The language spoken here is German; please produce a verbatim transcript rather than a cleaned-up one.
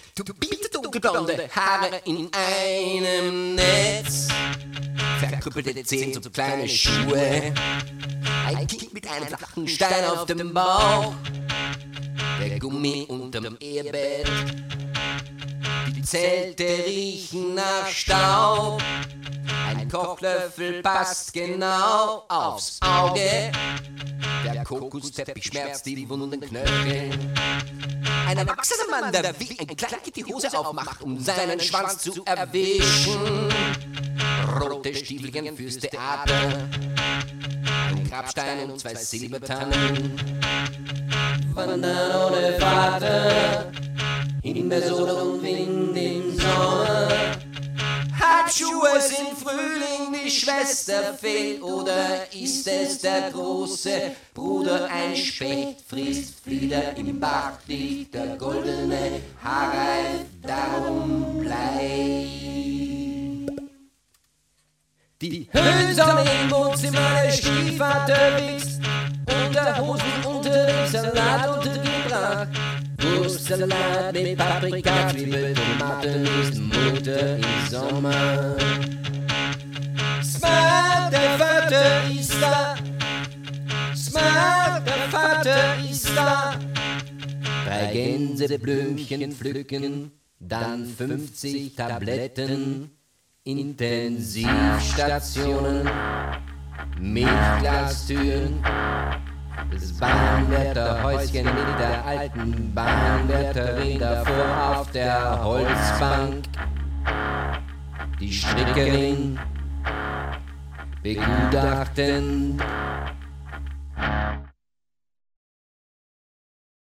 Tupierte dunkelblonde Haare in einem Netz, verkrüppelte Zehen, so kleine Schuhe, ein Kind mit einem flachen Stein auf dem Bauch, der Gummi unterm Ehebett, die Zelte riechen nach Staub, ein Kochlöffel passt genau aufs Auge, der Kokosteppich schmerzt die wunden Knöchel. Ein erwachsener Mann, der wie ein Kleinkind die Hose aufmacht, um seinen Schwanz zu erwischen. Rote Stiefelchen fürs Theater, ein Grabstein und zwei Silbertannen. Wandern ohne Vater, in der Sonne und Wind im Sommer. Halbschuhe sind Frühling, die Schwester fehlt, oder ist es der große Bruder? Ein Specht frisst Flieder, im Bach liegt der goldene Haarreif, darum bleibt die Höhensonne im Wohnzimmer, der Stiefvater wächst, Unterhosen unter dem Salat untergebracht. Wurstsalat mit Paprika, Zwiebel, Tomaten ist Mutter im Sommer. Smart, der Vater ist da. Smart, der Vater ist da. Drei Gänseblümchen pflücken, dann fünfzig Tabletten. Intensivstationen, Milchglastüren. Das Bahnwärterhäuschen mit der alten Bahnwärterin davor auf der Holzbank. Die Strickerin begutachtend